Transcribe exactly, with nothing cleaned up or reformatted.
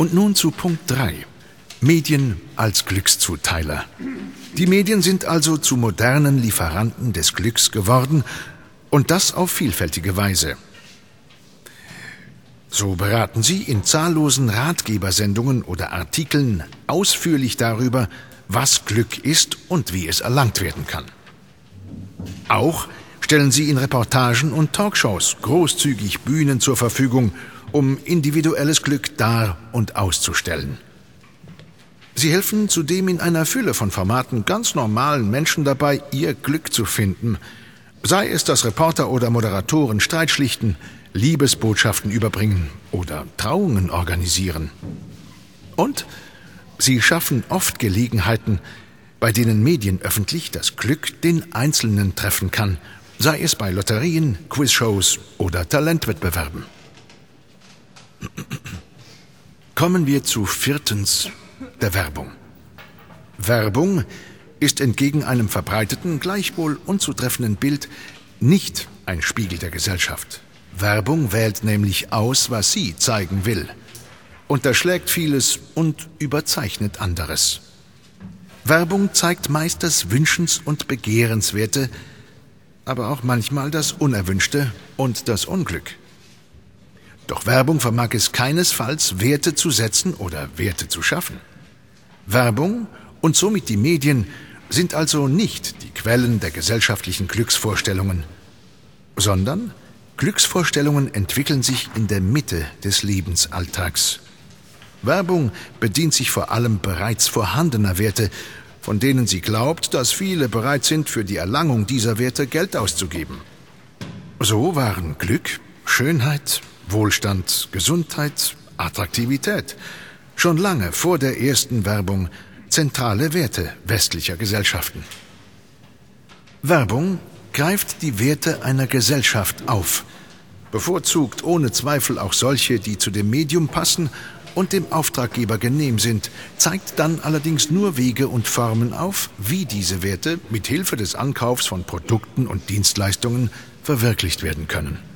Und nun zu Punkt drei. Medien als Glückszuteiler. Die Medien sind also zu modernen Lieferanten des Glücks geworden und das auf vielfältige Weise. So beraten sie in zahllosen Ratgebersendungen oder Artikeln ausführlich darüber, was Glück ist und wie es erlangt werden kann. Auch stellen sie in Reportagen und Talkshows großzügig Bühnen zur Verfügung, um individuelles Glück dar- und auszustellen. Sie helfen zudem in einer Fülle von Formaten ganz normalen Menschen dabei, ihr Glück zu finden, sei es, dass Reporter oder Moderatoren Streit schlichten, Liebesbotschaften überbringen oder Trauungen organisieren. Und sie schaffen oft Gelegenheiten, bei denen medienöffentlich das Glück den Einzelnen treffen kann, sei es bei Lotterien, Quizshows oder Talentwettbewerben. Kommen wir zu viertens, der Werbung. Werbung ist entgegen einem verbreiteten, gleichwohl unzutreffenden Bild nicht ein Spiegel der Gesellschaft. Werbung wählt nämlich aus, was sie zeigen will, unterschlägt vieles und überzeichnet anderes. Werbung zeigt meist das Wünschens- und Begehrenswerte, aber auch manchmal das Unerwünschte und das Unglück. Doch Werbung vermag es keinesfalls, Werte zu setzen oder Werte zu schaffen. Werbung und somit die Medien sind also nicht die Quellen der gesellschaftlichen Glücksvorstellungen, sondern Glücksvorstellungen entwickeln sich in der Mitte des Lebensalltags. Werbung bedient sich vor allem bereits vorhandener Werte, von denen sie glaubt, dass viele bereit sind, für die Erlangung dieser Werte Geld auszugeben. So waren Glück, Schönheit, Wohlstand, Gesundheit, Attraktivität schon lange vor der ersten Werbung zentrale Werte westlicher Gesellschaften. Werbung greift die Werte einer Gesellschaft auf, bevorzugt ohne Zweifel auch solche, die zu dem Medium passen und dem Auftraggeber genehm sind, zeigt dann allerdings nur Wege und Formen auf, wie diese Werte mit Hilfe des Ankaufs von Produkten und Dienstleistungen verwirklicht werden können.